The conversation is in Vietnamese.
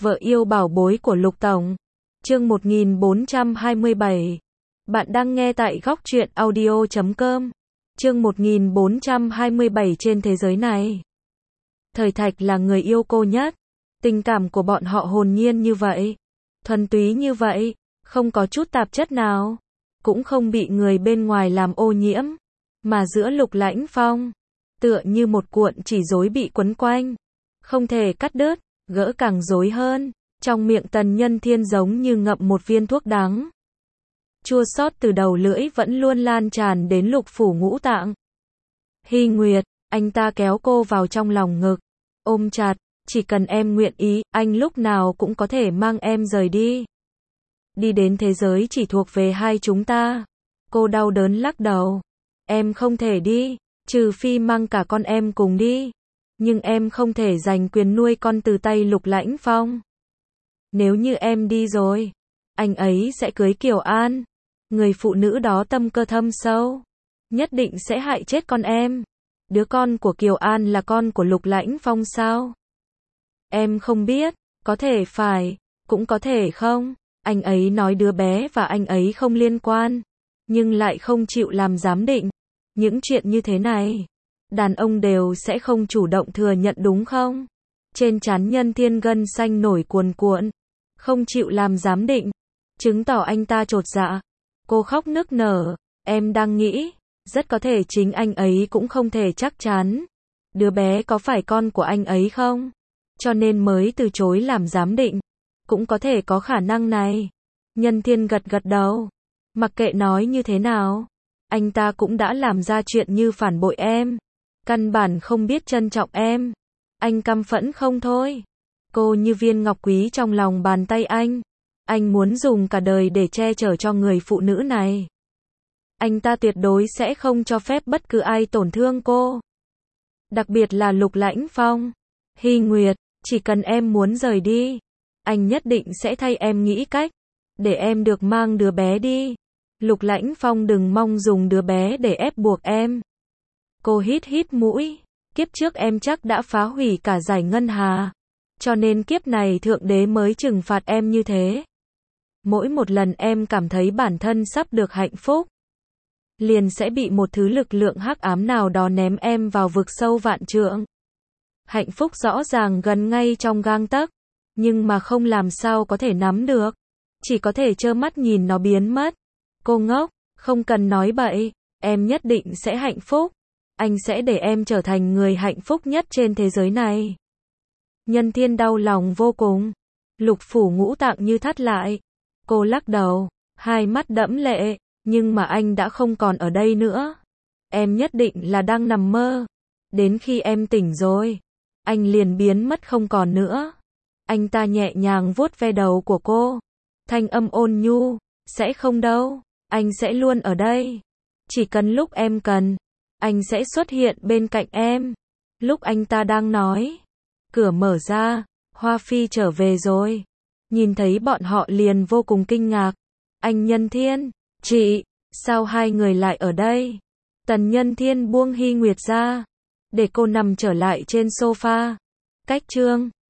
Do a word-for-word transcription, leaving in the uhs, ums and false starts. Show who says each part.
Speaker 1: Vợ yêu bảo bối của Lục Tổng. Chương một nghìn bốn trăm hai mươi bảy. Bạn đang nghe tại góc truyện audio chấm com. Chương một nghìn bốn trăm hai mươi bảy. Trên thế giới này, Thời Thạch là người yêu cô nhất. Tình cảm của bọn họ hồn nhiên như vậy, thuần túy như vậy, không có chút tạp chất nào, cũng không bị người bên ngoài làm ô nhiễm. Mà giữa Lục Lãnh Phong, tựa như một cuộn chỉ rối bị quấn quanh, không thể cắt đứt, gỡ càng rối hơn. Trong miệng Tần Nhân Thiên giống như ngậm một viên thuốc đắng. Chua xót từ đầu lưỡi vẫn luôn lan tràn đến lục phủ ngũ tạng. Hy Nguyệt, anh ta kéo cô vào trong lòng ngực, ôm chặt, chỉ cần em nguyện ý, anh lúc nào cũng có thể mang em rời đi. Đi đến thế giới chỉ thuộc về hai chúng ta. Cô đau đớn lắc đầu. Em không thể đi, trừ phi mang cả con em cùng đi. Nhưng em không thể giành quyền nuôi con từ tay Lục Lãnh Phong. Nếu như em đi rồi, anh ấy sẽ cưới Kiều An. Người phụ nữ đó tâm cơ thâm sâu, nhất định sẽ hại chết con em. Đứa con của Kiều An là con của Lục Lãnh Phong sao? Em không biết, có thể phải, cũng có thể không. Anh ấy nói đứa bé và anh ấy không liên quan, nhưng lại không chịu làm giám định. Những chuyện như thế này, đàn ông đều sẽ không chủ động thừa nhận đúng không? Trên trán Nhân Thiên gân xanh nổi cuồn cuộn, không chịu làm giám định, chứng tỏ anh ta chột dạ. Cô khóc nức nở, em đang nghĩ, rất có thể chính anh ấy cũng không thể chắc chắn. Đứa bé có phải con của anh ấy không? Cho nên mới từ chối làm giám định. Cũng có thể có khả năng này. Nhân Thiên gật gật đầu. Mặc kệ nói như thế nào, anh ta cũng đã làm ra chuyện như phản bội em. Căn bản không biết trân trọng em. Anh căm phẫn không thôi. Cô như viên ngọc quý trong lòng bàn tay anh. Anh muốn dùng cả đời để che chở cho người phụ nữ này. Anh ta tuyệt đối sẽ không cho phép bất cứ ai tổn thương cô. Đặc biệt là Lục Lãnh Phong. Hy Nguyệt, chỉ cần em muốn rời đi, anh nhất định sẽ thay em nghĩ cách, để em được mang đứa bé đi. Lục Lãnh Phong đừng mong dùng đứa bé để ép buộc em. Cô hít hít mũi. Kiếp trước em chắc đã phá hủy cả giải ngân hà, cho nên kiếp này Thượng Đế mới trừng phạt em như thế. Mỗi một lần em cảm thấy bản thân sắp được hạnh phúc, liền sẽ bị một thứ lực lượng hắc ám nào đó ném em vào vực sâu vạn trượng. Hạnh phúc rõ ràng gần ngay trong gang tấc, nhưng mà không làm sao có thể nắm được, chỉ có thể trơ mắt nhìn nó biến mất. Cô ngốc, không cần nói bậy, em nhất định sẽ hạnh phúc. Anh sẽ để em trở thành người hạnh phúc nhất trên thế giới này. Nhân Thiên đau lòng vô cùng. Lục phủ ngũ tạng như thắt lại. Cô lắc đầu, hai mắt đẫm lệ, nhưng mà anh đã không còn ở đây nữa. Em nhất định là đang nằm mơ. Đến khi em tỉnh rồi, anh liền biến mất không còn nữa. Anh ta nhẹ nhàng vuốt ve đầu của cô. Thanh âm ôn nhu, sẽ không đâu, anh sẽ luôn ở đây. Chỉ cần lúc em cần, anh sẽ xuất hiện bên cạnh em. Lúc anh ta đang nói, cửa mở ra, Hoa Phi trở về rồi. Nhìn thấy bọn họ liền vô cùng kinh ngạc. Anh Nhân Thiên, chị, sao hai người lại ở đây? Tần Nhân Thiên buông Hy Nguyệt ra, để cô nằm trở lại trên sofa. Cách chương